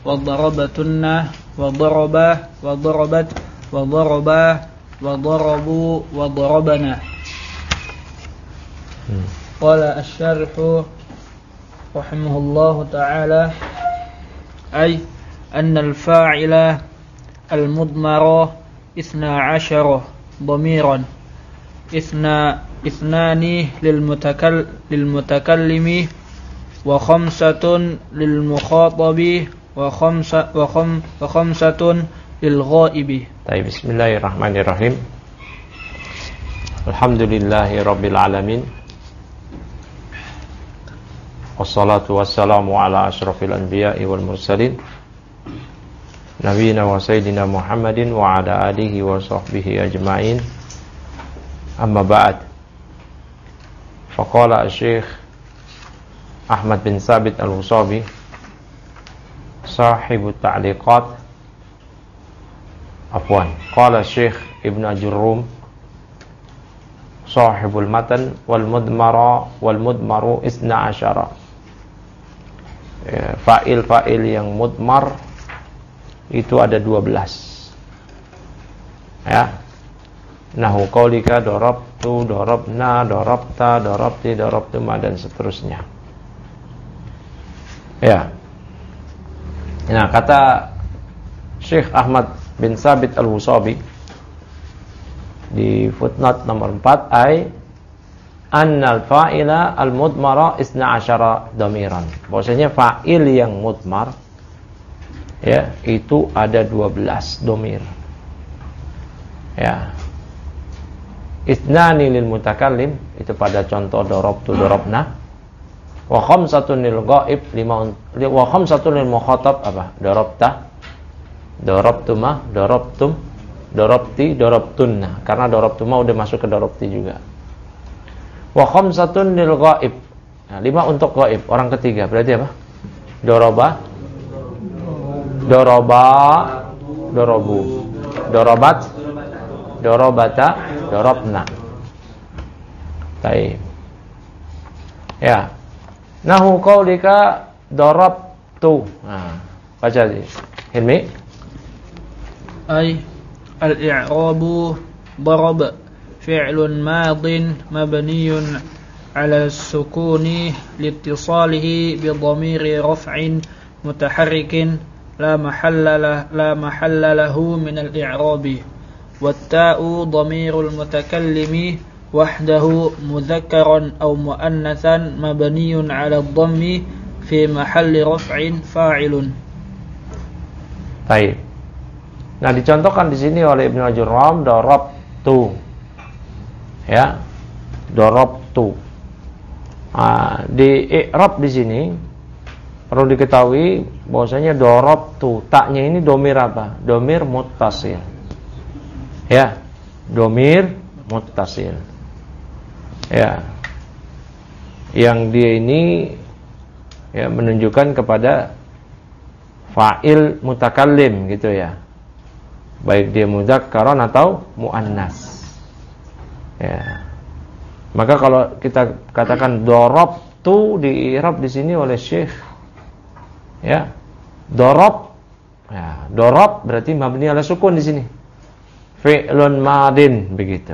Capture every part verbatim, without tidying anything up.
وضربتن وضربا وضربت وضربا وضربوا وضربنا. قال الشارح رحمه الله تعالى أي أن الفاعل المضمر اثنا عشر ضميرا اثنا اثنان للمتكل للمتكلم وخمسة للمخاطب وخمسة وخم وخمسة للغائب. طيب بسم الله الرحمن الرحيم. الحمد لله رب العالمين. والصلاة والسلام على أشرف الأنبياء والمرسلين نبينا وسيدنا محمد وعلى آله وصحبه أجمعين. أما بعد. فقال الشيخ أحمد بن ثابت الوصابي صاحب التعليقات عفوا قال الشيخ ابن الجروم صاحب المتن والمدمر والمدمر اثنا عشر. Fa'il-fa'il yang mudmar itu ada dua belas. Ya. Nahu qaulika darabtu, darabna, darabta, darabti, darabtuma dan seterusnya. Ya. Nah, kata Syekh Ahmad bin Thabit Al-Husabi di footnote nomor empat, ay annal fa'ila al-mudmara isna asyara dhamiran. Bahwasanya fa'il yang mudmar ya, itu ada dua belas dhamir. Ya. Ithnani lil mutakallim, itu pada contoh darabtu darabna. Wa khamsatun lil ghaib, lima wa khamsatun lil mukhatab apa? Darabta, darabtuma, darabtum, darabti, darabtunna. Karena darabtuma udah masuk ke darabti juga. Wa khamsatun lil ghaib. Nah, lima untuk ghaib, orang ketiga. Berarti apa? Daraba, daraba, darabu, darabat, darabata, darabna. Baik. Ya. Nahu qaulika darabtu. Nah, baca di Hilmi. Ay al-i'rabu darab fi'lun madin mabniyun 'ala as-sukuni liittisalihi bi dhamiri raf'in mutaharrikin la mahalla la mahalla lahu min al-i'rabi wat-ta'u dhamirul mutakallimi wahdahu mudhakkaran aw muannatsan mabniyun 'ala ad-dhammi fi mahalli raf'in fa'ilun. Baik. Nah, dicontohkan di sini oleh Ibnu Al-Jurram darabtu. Ya, darabtu. Nah, di i'rab di sini perlu diketahui bahwasanya darabtu, taknya ini domir apa? Domir muttasil. Ya, domir muttasil. Ya. Yang dia ini ya menunjukkan kepada fa'il mutakallim gitu ya. Baik dia mudzakkaran atau muannas. Ya. Maka kalau kita katakan darabtu di i'rab di sini oleh Syekh ya, darab ya, darab berarti mabni ala sukun di sini. Fi'lun madin begitu.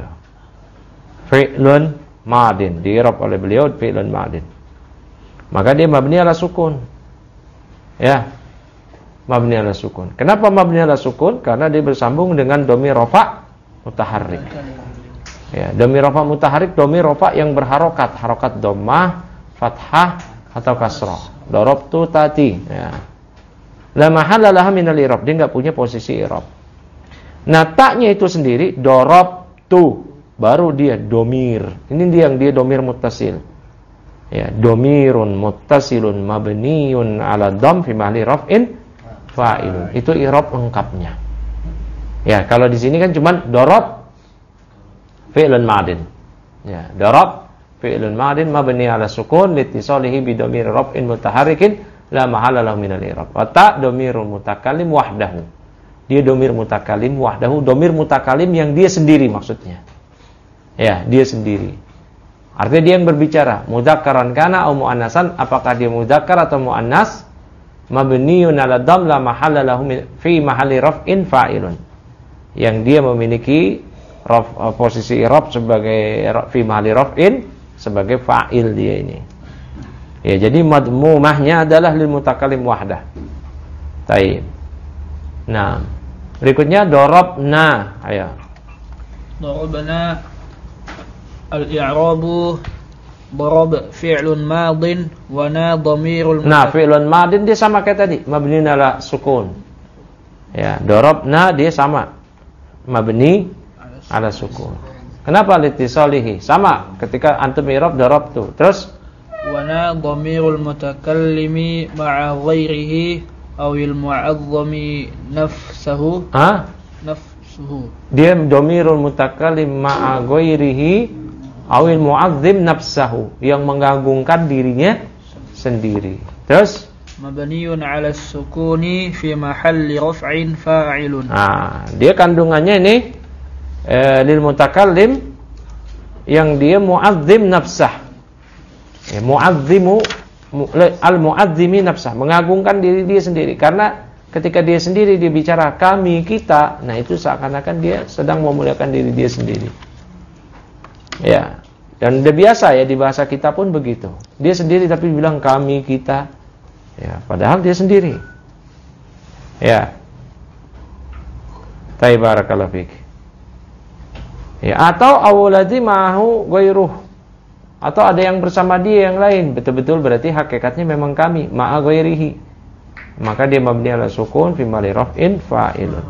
Fi'lun madin di i'rab oleh beliau fi'lun madin. Maka dia mabni ala sukun. Ya. Mabni ala sukun. Kenapa mabni ala sukun? Karena dia bersambung dengan dhamir rafa' mutaharrik. Ya, dhamir rafa' mutaharrik, dhamir rafa' yang berharokat, harokat dhammah, fathah atau kasrah. Darabtu tati, ya. La mahalla laha min al-i'rab, dia enggak punya posisi i'rab. Nah, taknya itu sendiri darabtu, baru dia dhamir. Ini dia yang dia dhamir muttasil. Ya, dhamirun muttasilun mabniun 'ala dhamm fi mahalli raf'in fa'ilun. Itu i'rab lengkapnya. Ya, kalau di sini kan cuman darab fi'lun madin. Ya, darab fi'lun madin mabni 'ala sukun liittisalihi bi dhamir raf'in mutaharrikin la mahalla lahu min al-i'rab. Wa ta dhamirul mutakallim wahdahu. Dia dhamir mutakallim wahdahu, dhamir mutakallim yang dia sendiri maksudnya. Ya, dia sendiri. Artinya dia yang berbicara, mudzakkaran kana atau muannasan, apakah dia mudzakkar atau muannas? mabniun 'ala dhamm la mahalla lahu fi mahalli raf'in fa'ilun. Yang dia memiliki raf, posisi i'rab sebagai fi mahalli raf'in sebagai fa'il dia ini. Ya, jadi madmumahnya adalah lil mutakallim wahdah. Taib. Nah, berikutnya darabna. Ayo. Darabna al-i'rabu darab fi'lun madin wa na dhamirul. Nah, fi'lun madin dia sama kayak tadi, mabni ala sukun. Ya, darabna dia sama. Mabni ala sukun. Kenapa litisalihi? Sama ketika antum i'rab darabtu. Terus wa na dhamirul mutakallimi ma'a ghairihi awil mu'azzami nafsahu. Ah? Nafsuhu. Dia dhamirul mutakallim ma'a ghairihi awil mu'azzim nafsahu, yang mengagungkan dirinya sendiri. Terus mabniun 'ala sukuni fi mahalli raf'in fa'ilun. Nah, dia kandungannya ini eh, lil mutakallim yang dia mu'azzim nafsah. Ya, mu'azzimu al mu'azzimi nafsah, mengagungkan diri dia sendiri. Karena ketika dia sendiri dia bicara kami, kita, nah itu seakan-akan dia sedang memuliakan diri dia sendiri. Ya. Dan udah biasa ya di bahasa kita pun begitu. Dia sendiri tapi bilang kami, kita. Ya, padahal dia sendiri. Ya. Taibarakallahu fik. Ya, atau awladhi ma'ahu ghairuh. Atau ada yang bersama dia yang lain, betul-betul berarti hakikatnya memang kami, ma'a ghairihi. Maka dia mabni ala sukun fi mali raf'in fa'ilun.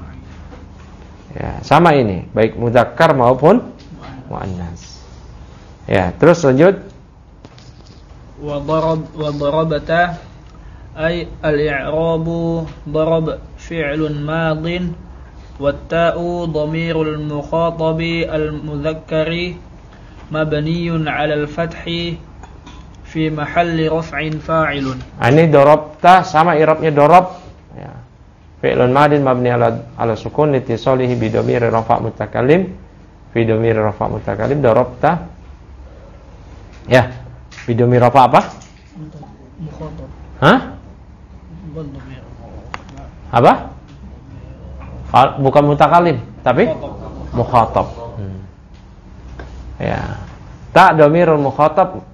Ya, sama ini, baik mudzakkar maupun muannas. Ya, terus lanjut. Wa darab wa darabata ay al-i'rabu darab fi'lun madin wa ta'u dhamirul mukhatabi al-mudzakkari mabniun 'ala al-fathi fi mahalli raf'in fa'ilun. Ini darabta sama i'rabnya darab ya. Fi'lun madin mabni 'ala ala sukun litisalihi bi dhamir rafa' mutakallim fi dhamir rafa' mutakallim darabta. Ya, fi dhamir rafa' apa? Mukhatab. Hah? Apa? Bukan mutakallim, tapi mukhatab. Hmm. Ya. Ta dhamirul mukhatab.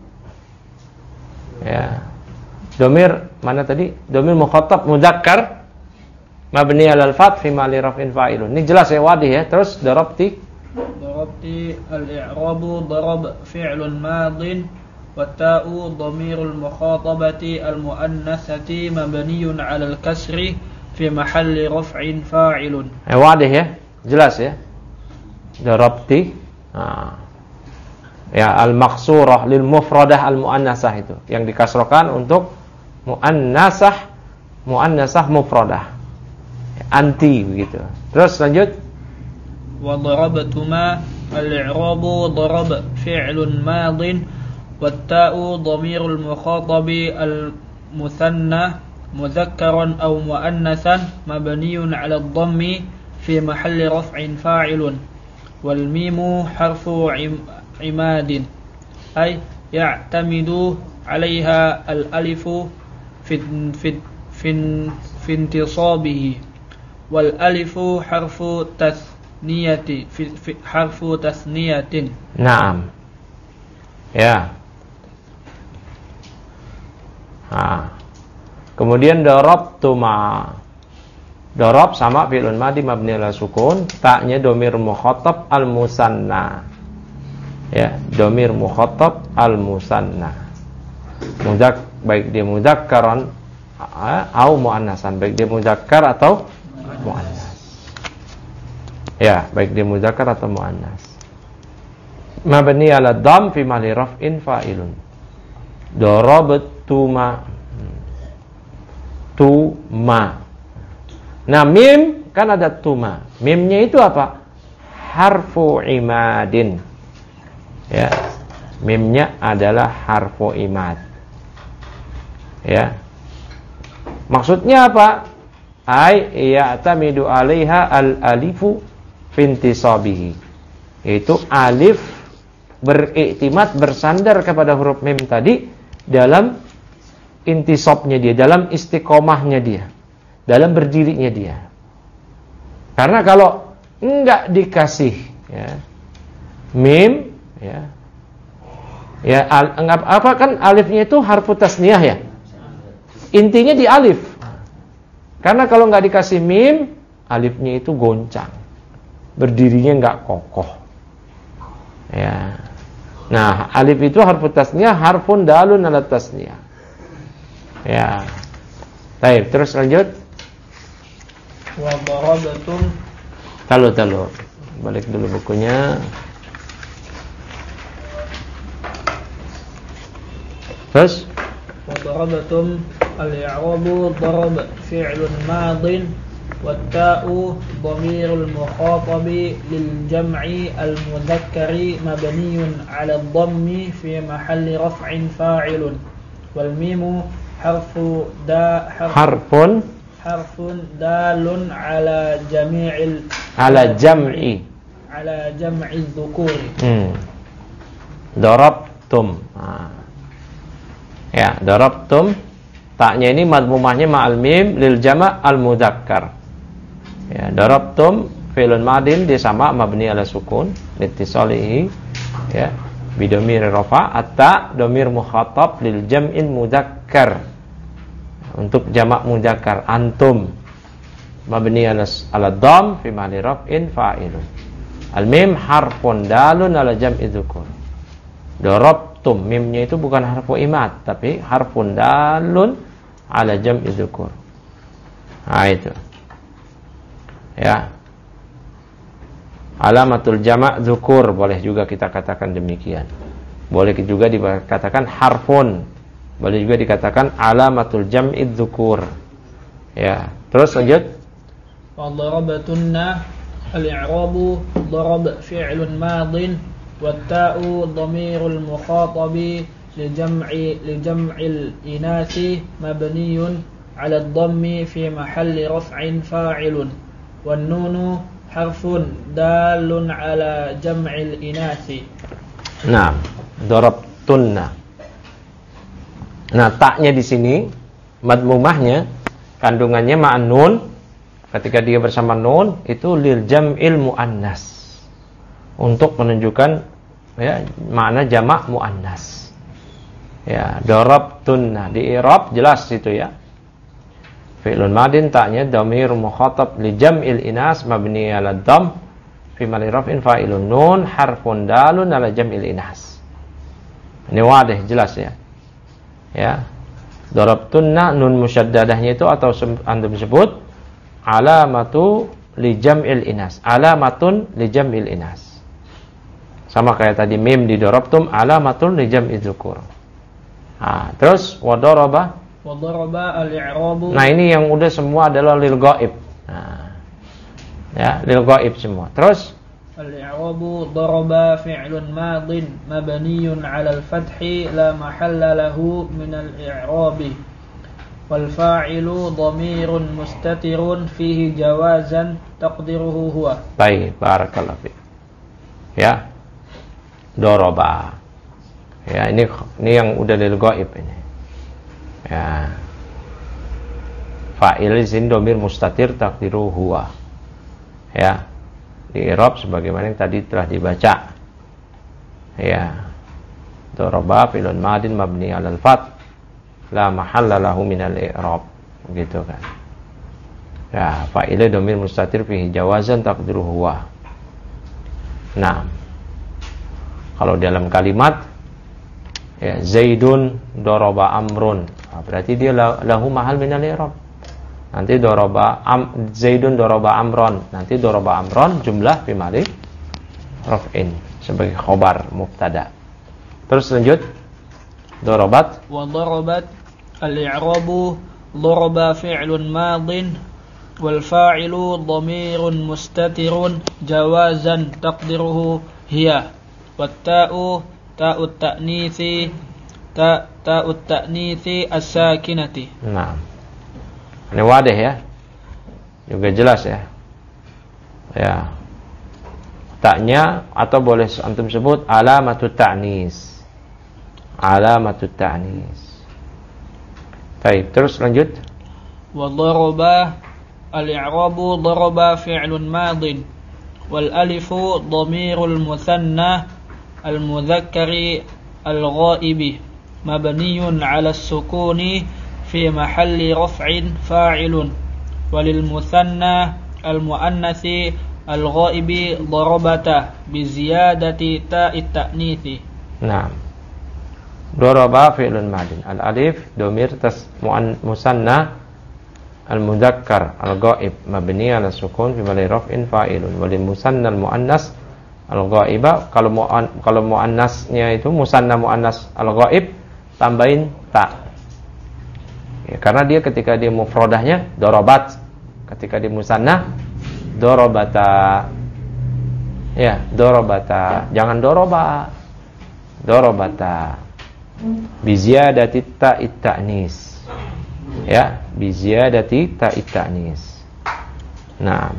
Ya. Dhamir mana tadi? Dhamir mukhatab mudzakkar mabni 'alal fath fi mali raf'in fa'ilun. Ini jelas ya, wadih ya. Terus darabti darabti al-i'rabu darab fi'lun madin wa ta'u dhamirul mukhatabati al-muannatsati mabniun 'alal kasri fi mahalli raf'in fa'ilun. Eh, wadih ya. Jelas ya. Darabti. Nah. Ya, al-maqsurah lil mufradah al-muannasah itu yang dikasrokan untuk muannasah muannasah mufradah. Anti begitu. Terus lanjut. Wa darabtuma al-i'rabu darab fi'lun madin wa ta'u dhamirul mukhatabi al-muthanna mudhakkaran aw muannasan mabniun 'ala ad-dhammi fi mahalli raf'in fa'ilun wal mimu harfu imadin ay ya'tamidu 'alayha al-alifu fi fi fi intisabihi wal alifu harfu tasniyati fi, fi harfu tasniyatin. Naam. Ya. Nah. Kemudian darabtu ma. Darab sama fi'lun madhi mabni ala sukun, ta'nya dhamir mukhatab al-musanna. Ya, dhamir mukhatab al-musanna. Mudzak baik dia mudzakkaran atau muannasan, baik dia mudzakkar atau muannas. Ya, baik dia mudzakkar atau muannas. Mabni ala dham fi mahli raf'in fa'ilun. Darabtu ma. Tu ma. Nah, mim kan ada tuma. Mimnya itu apa? Harfu imadin. Ya. Mimnya adalah harfu imad. Ya. Maksudnya apa? Ai ya'tamidu 'alaiha al-alifu fintisabihi. Itu alif beriktimat bersandar kepada huruf mim tadi dalam intisabnya dia, dalam istiqomahnya dia, dalam berdirinya dia. Karena kalau enggak dikasih ya, mim ya, ya al, apa kan alifnya itu harfu tasniyah ya, intinya di alif. Karena kalau enggak dikasih mim, alifnya itu goncang, berdirinya enggak kokoh ya. Nah, alif itu harfu tasniyah, harfun dalun ala tasniyah. Ya. Baik, terus lanjut. Wa darabatum. Talu talu. Balik dulu bukunya. Terus wa darabatum al-i'rabu darab fi'lun madin والتاء ضمير المخاطب للجمع المذكر مبني على الضم في محل رفع فاعل والميم حرف دا حرف حرف حرف دال على جميع على جمع على جمع الذكور. hmm. Darabtum. Nah. Ya, darabtum. Taknya ini madmumahnya ma'al mim lil jama' al mudzakkar. Ya, darabtum fi'lun madin dia sama mabni ala sukun litisalihi ya bi dhamir rafa, atta dhamir mukhatab lil jam'il mudzakkar, untuk jamak mudzakkar, antum mabni ala ala dham fi mahalli raf'in fa'ilun, al mim harfun dalun ala jam'i dzukur. Darabtum, mimnya itu bukan harfu imad tapi harfun dalun ala jam'i dzukur. Nah itu ya, alamatul jama' dzukur, boleh juga kita katakan demikian. Boleh juga dikatakan harfun, boleh juga dikatakan alamatul jam'i dzukur. Ya, terus lanjut. Wa darabatunna al-i'rabu darab fi'lun madin wat-ta'u dhamirul mukhatabi li jam'i li jam'il inasi mabniyun 'ala ad-dhammi fi mahalli raf'in fa'ilun. والنون حرف دال على جمع الإناث. Nah, darabtunna. Nah, taknya di sini madmumahnya kandungannya ma'an nun. Ketika dia bersama nun itu lil jam'il muannas, untuk menunjukkan ya makna jamak muannas. Ya, darabtunna di i'rab jelas itu ya. Fi'lun madin taknya dhamir mukhatab li jam'il inas mabni ala dham fi mahalli raf'in fa'ilun, nun harfun dalun ala jam'il inas. Ini wadih jelas ya. Ya. Darabtunna nun musyaddadahnya itu atau antum sebut alamatu li jam'il inas, alamatun li jam'il inas. Sama kayak tadi mim di darabtum alamatun li jam'i dzukur. Nah, terus wa daraba. Nah, ini yang udah semua adalah lil ghaib. Nah, ya, lil ghaib semua. Terus al-i'rabu daraba fi'lun madin mabniyun 'ala al-fathi la mahalla lahu min al-i'rabi wal fa'ilu dhamirun mustatirun fihi jawazan taqdiruhu huwa. Baik, barakallahu fiik. Ya. Daraba. Ya, ini ini yang udah lil ghaib ini. Ya. Fa'il di sini dhamir mustatir taqdiru huwa. Ya. Di i'rab sebagaimana yang tadi telah dibaca. Ya. Daraba fi'lun madin mabni 'alal fath la mahalla lahu minal i'rab. Begitu kan. Ya, fa'il dhamir mustatir fihi jawazan taqdiru huwa. Nah. Kalau dalam kalimat ya, Zaidun daraba amrun. Nah, berarti dia lahu mahal minal i'rab. Nanti daraba am, Zaidun daraba amron. Nanti daraba amron jumlah fi mahalli raf'in sebagai khobar mubtada. Terus lanjut. Darabat. Wa darabat al-i'rabu daraba fi'lun madin wal fa'ilu dhamirun mustatirun jawazan taqdiruhu hiya. Wat ta'u ta'ut ta'nitsi ta ta'ut ta'nitsi as-sakinati. Nah. Ini wadah ya. Juga jelas ya. Ya. Taknya atau boleh antum sebut alamatut ta'nis. Alamatut ta'nis. Baik, terus lanjut. Wa daraba al-i'rabu daraba fi'lun madin wal alifu dhamirul mutsanna al-mudzakkari al-ghaibi mabniyun 'ala as-sukuni fi mahalli raf'in fa'ilun walil mutsanna al-muannatsi al-ghaibi darabata bi ziyadati ta'it ta'nitsi. Naam. Daraba fi'lun madin. Al-alif dhamir tas musanna al-mudzakkar al-ghaib mabni 'ala sukun fi mahalli raf'in fa'ilun walil musanna al-muannas al-ghaiba. Kalau mu'an, kalau muannasnya itu musanna muannas al-ghaib tambahin ta. Ya, karena dia ketika dia mufradahnya dorobat, ketika dia musanna dorobata. Ya, dorobata. Jangan doroba. Dorobata. Biziyadati ta'it ta'nis. Ya, biziyadati ta'it ta'nis. Nah.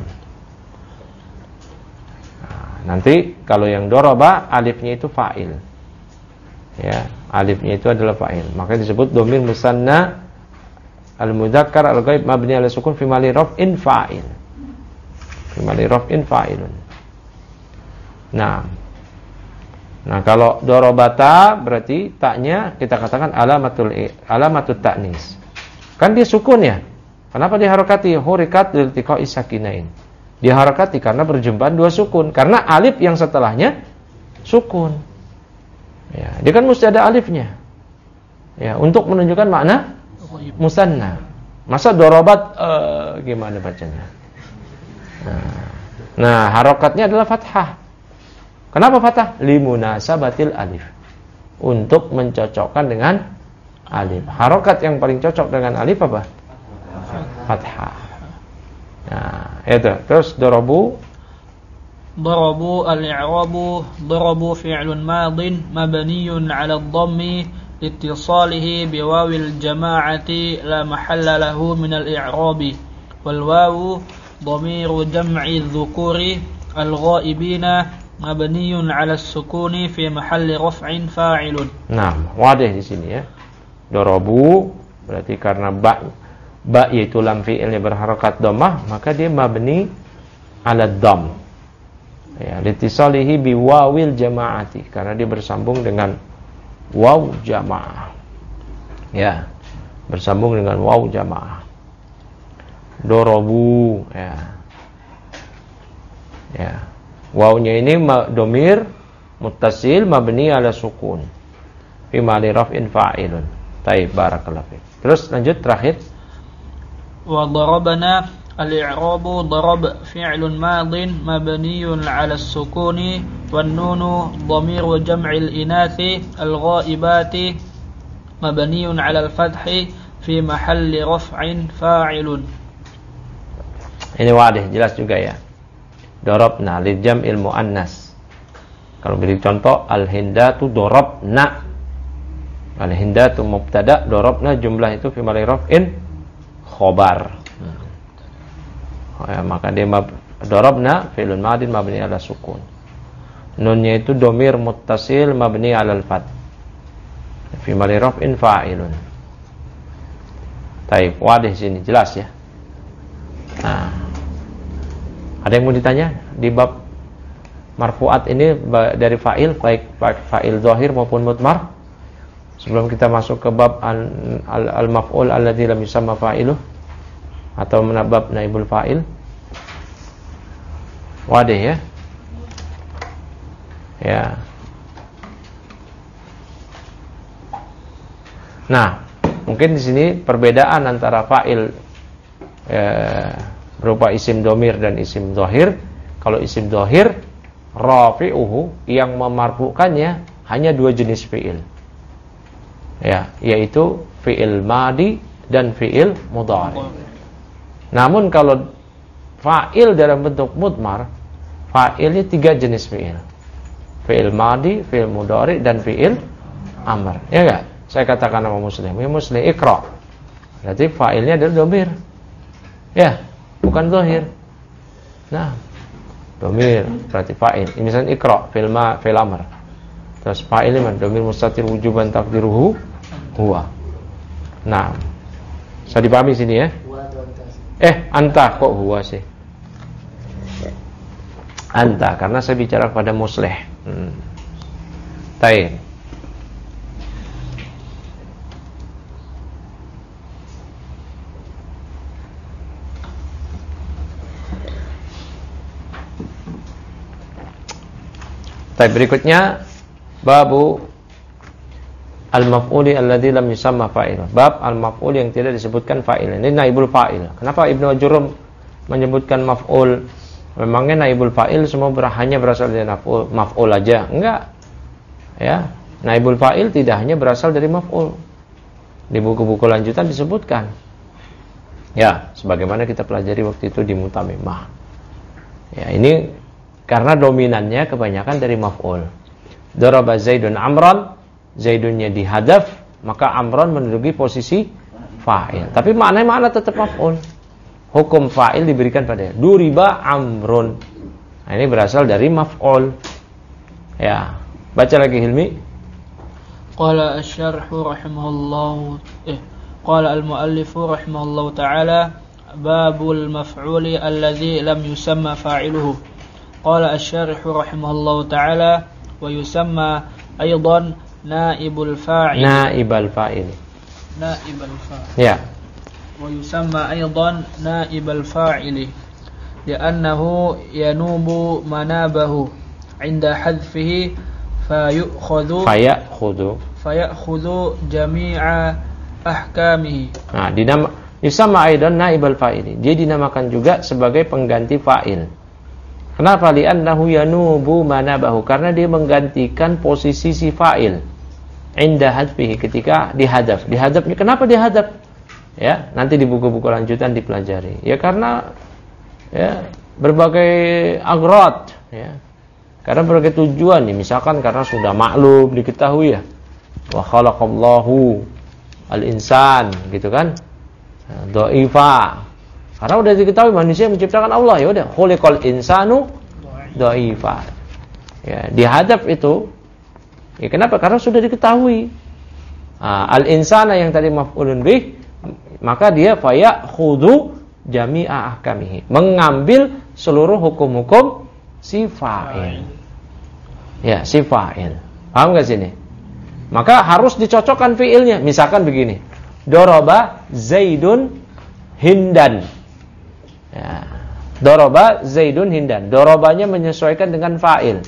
Nanti kalau yang doroba alifnya itu fa'il. Ya, alifnya itu adalah fa'il. Maka disebut dhamir musanna al-mudzakkar al-ghaib mabni 'ala sukun fi mahalli raf'in fa'il. Fi mahalli raf'in fa'ilun. Nah. Nah, kalau dorobata berarti taknya kita katakan alamatul alamatut ta'nis. Kan dia sukun ya. Kenapa diharakati? Hurikat liltiqa'i sakinain. Diharakati karena berjumpaan dua sukun. Karena alif yang setelahnya sukun. Ya, dia kan mesti ada alifnya. Ya, untuk menunjukkan makna musanna. Masa dorobat uh, gimana bacanya? Nah, nah, harokatnya adalah fathah. Kenapa fathah? Limunasabatil alif. Untuk mencocokkan dengan alif. Harokat yang paling cocok dengan alif apa? Fathah. Nah, itu. Terus dorobu. Darabu al-i'rabu darabu fi'lun madin mabniyun 'ala ad-dhammi لاتصاله بواو الجماعة لا محل له من الإعراب والواو ضمير جمع الذكور الغائبين مبني على السكون في محل رفع فاعل. Nah, wadah di sini ya. Darabu berarti karena ba ba yaitu lam fi'ilnya berharakat dhammah, maka dia mabni 'ala dhamm. Ya, litisalihi biwawil jamaati karena dia bersambung dengan waw jamaah. Ya, bersambung dengan waw jamaah. Dorobu ya. Ya. Wawnya ini domir muttasil mabni 'ala sukun. Fi mahalli raf'in fa'ilun. Taib, barakallahu fiik. Terus lanjut terakhir. Wa darabana al-i'rabu darab fi'lun madin mabniyun 'ala as-sukuni wan nunu dhamir jam'il inathi al-ghaibati mabniyun 'ala al-fathi fi mahalli raf'in fa'ilun. Ini wadah jelas juga ya. Darabna li jam'il muannas. Kalau beri contoh al-hindatu darabna. Al-hindatu mubtada, darabna jumlah itu fi mahalli raf'in khobar. Ya, maka dia mab, darabna fi'lun madin mabni 'ala sukun. Nunnya itu dhamir muttasil mabni 'ala al-fath. Fi mahalli raf'in fa'ilun. Baik, wadah sini jelas ya. Nah, ada yang mau ditanya di bab marfu'at ini dari fa'il, baik fa'il zahir maupun mudmar? Sebelum kita masuk ke bab al-maf'ul alladzi lam yusamma fa'iluh atau menabab naibul fa'il. Wadah ya. Ya. Nah, mungkin di sini perbedaan antara fa'il eh, berupa isim domir dan isim zahir. Kalau isim zahir rafi'uhu yang memarfu'kannya hanya dua jenis fi'il. Ya, yaitu fi'il madi dan fi'il mudhari. Namun kalau fa'il dalam bentuk mudmar, fa'ilnya tiga jenis fi'il. Fi'il madi, fi'il mudhari dan fi'il amr. Ya enggak? Saya katakan nama muslim, ya muslim iqra. Berarti fa'ilnya adalah domir. Ya, bukan zahir. Nah, domir berarti fa'il. Misalnya iqra, fi'il ma, fi'il amr. Terus fa'ilnya man domir mustatir wujuban taqdiruhu huwa. Nah, Bisa dipahami sini ya? Eh, anta kok huwa sih? Anta, karena saya bicara pada musleh. Hmm. Baik. Baik, berikutnya babu al-maf'uli alladzi lam yusamma fa'il. Bab al-maf'ul yang tidak disebutkan fa'il. Ini naibul fa'il. Kenapa Ibnu Ajurum menyebutkan maf'ul? Memangnya naibul fa'il semua ber- hanya berasal dari maf'ul, maf'ul aja? Enggak. Ya, naibul fa'il tidak hanya berasal dari maf'ul. Di buku-buku lanjutan disebutkan. Ya, sebagaimana kita pelajari waktu itu di Mutamimah. Ya, ini karena dominannya kebanyakan dari maf'ul. Daraba Zaidun Amran, Zaidunnya dihadaf, maka Amran menduduki posisi fa'il. Tapi maknanya makna tetap maf'ul. Hukum fa'il diberikan pada duriba Amrun. Nah, ini berasal dari maf'ul. Ya, baca lagi Hilmi. Qala asy-syarhu rahimahullahu eh qala al-muallifu rahimahullahu ta'ala babul maf'uli alladzi lam yusamma fa'iluhu. قال الشارح رحمه الله تعالى ويسمى أيضا نائب الفاعل نائب الفاعل نائب الفاعل يا ويسمى أيضا نائب الفاعل لأنه ينوب منابه عند حذفه فيأخذ فيأخذ فيأخذ جميع أحكامه. Nah, dinama yusamma aidan naib al-fa'il. Dia dinamakan juga sebagai pengganti fa'il. Kenapa? Li'annahu yanubu manabahu, karena dia menggantikan posisi si fa'il inda hadfihi, ketika dihadaf. Dihadafnya kenapa dihadaf? Ya, nanti di buku-buku lanjutan dipelajari. Ya karena ya berbagai agrad, ya. Karena berbagai tujuan nih, misalkan karena sudah maklum diketahui ya. Wa khalaqallahu al-insan, gitu kan? Dha'ifa. Karena udah diketahui manusia menciptakan Allah, ya udah khuliqal insanu dha'ifa. Ya, dihadaf itu ya kenapa? Karena sudah diketahui. Nah, al-insana yang tadi maf'ulun bih, maka dia fayakhudhu jami'a ahkamihi, mengambil seluruh hukum-hukum si fa'il. Ya, si fa'il. Paham enggak sini? Maka harus dicocokkan fiilnya. Misalkan begini. Daraba Zaidun Hindan. Ya. Doroba Zaidun Hindan. Dorobanya menyesuaikan dengan fa'il.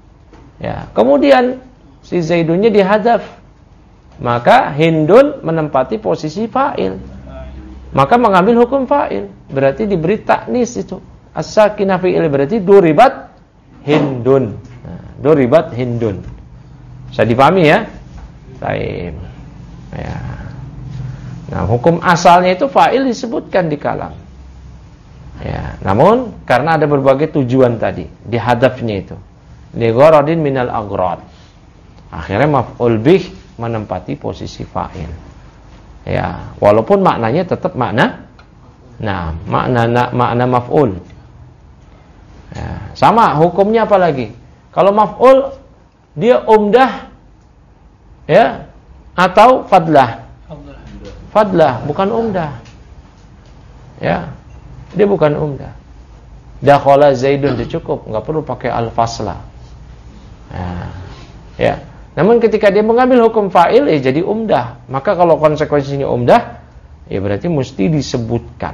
Ya. Kemudian si Zaidunnya dihadaf, maka Hindun menempati posisi fa'il. Maka mengambil hukum fa'il. Berarti diberi taknis itu. As-sakinah fi'il berarti duribat Hindun. Nah, duribat Hindun. Bisa dipahami ya? Baik. Ya. Nah, hukum asalnya itu fa'il disebutkan di kalam. Ya, namun karena ada berbagai tujuan tadi di hadafnya itu, li gharadin minal aghrad, akhirnya maf'ul bih menempati posisi fa'il. Ya, walaupun maknanya tetap makna, nah makna na, makna maf'ul. Ya, sama hukumnya apa lagi? Kalau maf'ul dia umdah, ya, atau fadlah. Fadlah bukan umdah. Ya. Dia bukan umdah. Dakhala Zaidun itu cukup, enggak perlu pakai al-fasla. Nah, ya. Namun ketika dia mengambil hukum fa'il ya jadi umdah. Maka kalau konsekuensinya umdah, ya berarti mesti disebutkan.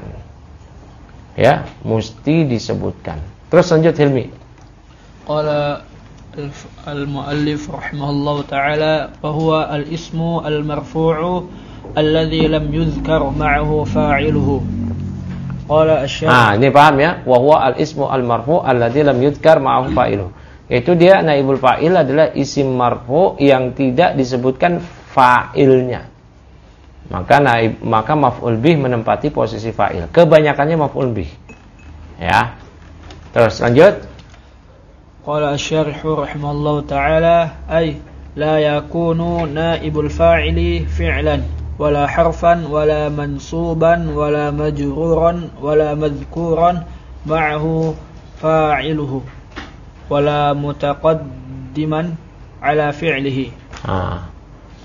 Ya, mesti disebutkan. Terus lanjut Hilmi. Qala al-muallif rahimahullahu taala wa huwa al-ismu al-marfu'u alladhi lam yuzkar ma'ahu fa'iluhu. Nah, ini paham ya? Wa huwa al-ismu al-marfu' alladzi lam yudhkar ma'ahu fa'iluh. Yaitu dia naibul fa'il adalah isim marfu' yang tidak disebutkan fa'ilnya. Maka naib maka maf'ul bih menempati posisi fa'il. Kebanyakannya maf'ul bih. Ya. Terus lanjut. Qala asy-syarih rahimallahu ta'ala ay la yakunu naibul fa'ili fi'lan wala harfan wala mansuban wala majruran wala madhkuran ma'ahu fa'iluhu wala mutaqaddiman ala fi'lihi. Ah.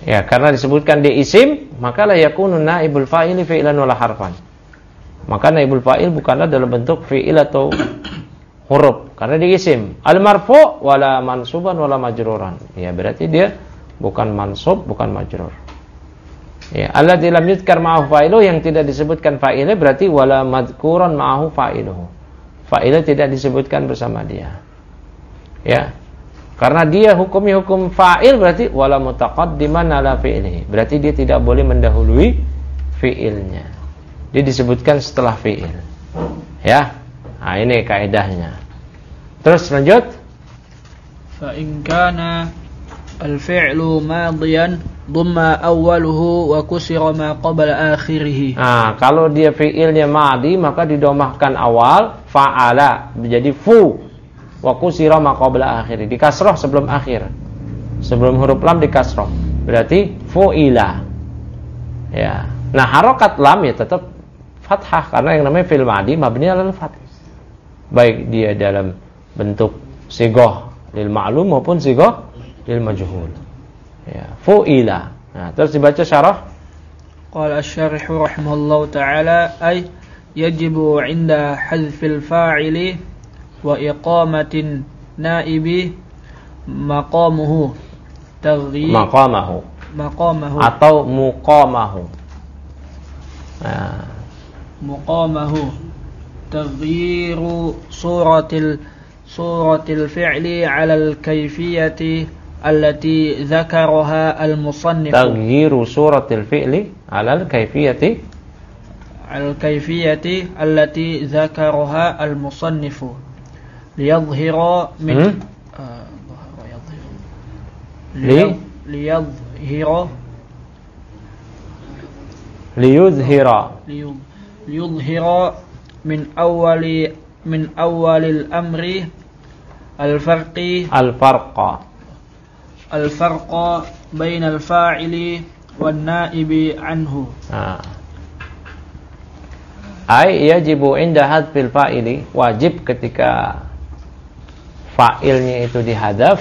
Ya, karena disebutkan dia isim, maka la yakunu naibul fa'ili fi'lan wala harfan. Maka naibul fa'il bukanlah dalam bentuk fi'il atau huruf, karena dia isim. Al-marfu' wala mansuban wala majruran. Ya, berarti dia bukan mansub, bukan majrur. Ya, alladzi lam yuzkar ma'ahu fa'iluhu, yang tidak disebutkan fa'ilnya berarti wala madhkuran ma'ahu fa'iluhu. Fa'ilnya tidak disebutkan bersama dia. Ya. Karena dia hukumnya hukum fa'il berarti wala mutaqaddiman ala fi'lihi. Berarti dia tidak boleh mendahului fi'ilnya. Dia disebutkan setelah fi'il. Ya. Nah, ini kaidahnya. Terus lanjut. Fa in kana al-fi'lu madiyan dhamma awwaluhu wa kusira ma qabla akhirih. Nah, kalau dia fi'ilnya madi maka didomahkan awal fa'ala menjadi fu. Wa kusira ma qabla akhirih, dikasroh sebelum akhir. Sebelum huruf lam dikasroh. Berarti fu'ila. Ya. Nah, harokat lam ya tetap fathah karena yang namanya fi'il madi mabni 'alal fath. Baik dia dalam bentuk sighah lil ma'lum maupun sighah lil majhul. Ya, fu'ila. Nah, terus dibaca syarah. Qala asy-syarih rahimahullahu ta'ala ay yajibu 'inda hadzfil fa'ili wa iqamatin naibi maqamuhu taghyir maqamahu maqamahu atau muqamahu. Nah, muqamahu taghyiru suratil suratil fi'li 'ala al-kayfiyati allati dzakaraha al-musannif. Taghyiru suratil fi'li 'ala al-kayfiyati al-kayfiyati allati dzakaraha al-musannif liyadhhira min hmm? uh, li liyadhhira liyudhhira liyudhhira min awwali min awwalil amri al-farqi al-farqa al-farqa bainal fa'ili wan naibi anhu. Nah, ay yajibu inda hadfil fa'ili, wajib ketika fa'ilnya itu dihadaf,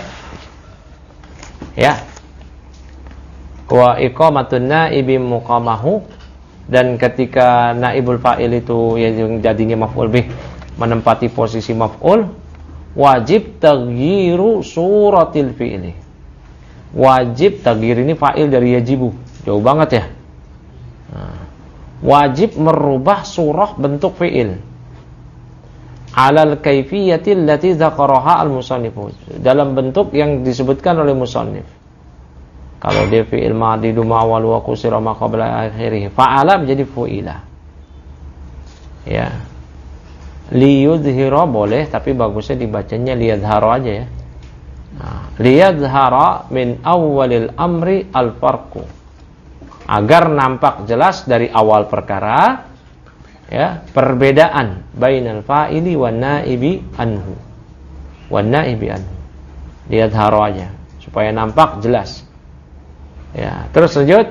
ya, wa iqamatun naibi muqamahu, dan ketika naibul fa'il itu yang jadinya maf'ul bih menempati posisi maf'ul, wajib taghyiru suratil fi'li. Wajib, taghyiir ini fa'il dari yajibu, jauh banget ya. Nah, wajib merubah surah bentuk fi'il alal kaifiyati allati dzakaraha al-musannif, dalam bentuk yang disebutkan oleh musannif. Kalau dia fi'il madhi duma awal wa kusira ma qabla akhirih, fa'ala menjadi fu'ila. Ya. Liyudhhira boleh, tapi bagusnya dibacanya liyadhhara aja ya. Nah, liyadhhara min awwalil amri al-farqu, agar nampak jelas dari awal perkara, ya, perbedaan bainal fa'ili wan naibi anhu. Wan naibi anhu. Liyadhhara aja supaya nampak jelas. Ya, terus lanjut.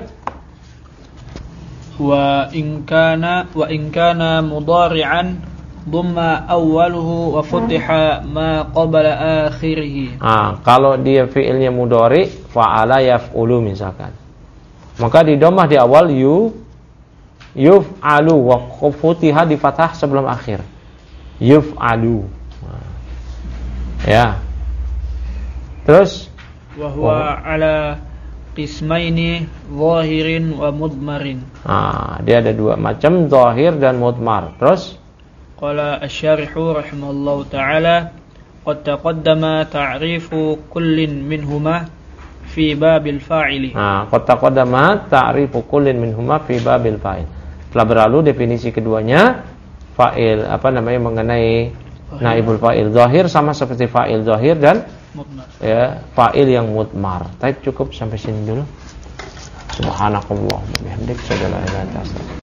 Wa in kana wa in kana mudhari'an dhamma awwaluhu wa futiha ma qabla akhirih. Ah, kalau dia fi'ilnya mudhari, fa'ala yaf'ulu misalkan, maka di dhammah di awal yu yuf'alu, wa futiha di fathah sebelum akhir. Yuf'alu. Nah, ya. Terus wa huwa ala qismaini zahirin wa mudmarin. Ah, dia ada dua macam, zahir dan mudmar. Terus qala asy-syarih rahimahullahu ta'ala qad taqaddama ta'rifu kullin minhuma fi babil fa'ili. Nah, qad taqaddama ta'rifu kullin minhuma fi babil fa'il. Telah berlalu definisi keduanya, fa'il apa namanya mengenai naibul fa'il zahir sama seperti fa'il zahir dan mudmar. Ya, fa'il yang mudmar. Baik, cukup sampai sini dulu. Subhanakallah wa bihamdika, asyhadu an la ilaha illa anta, astaghfiruka.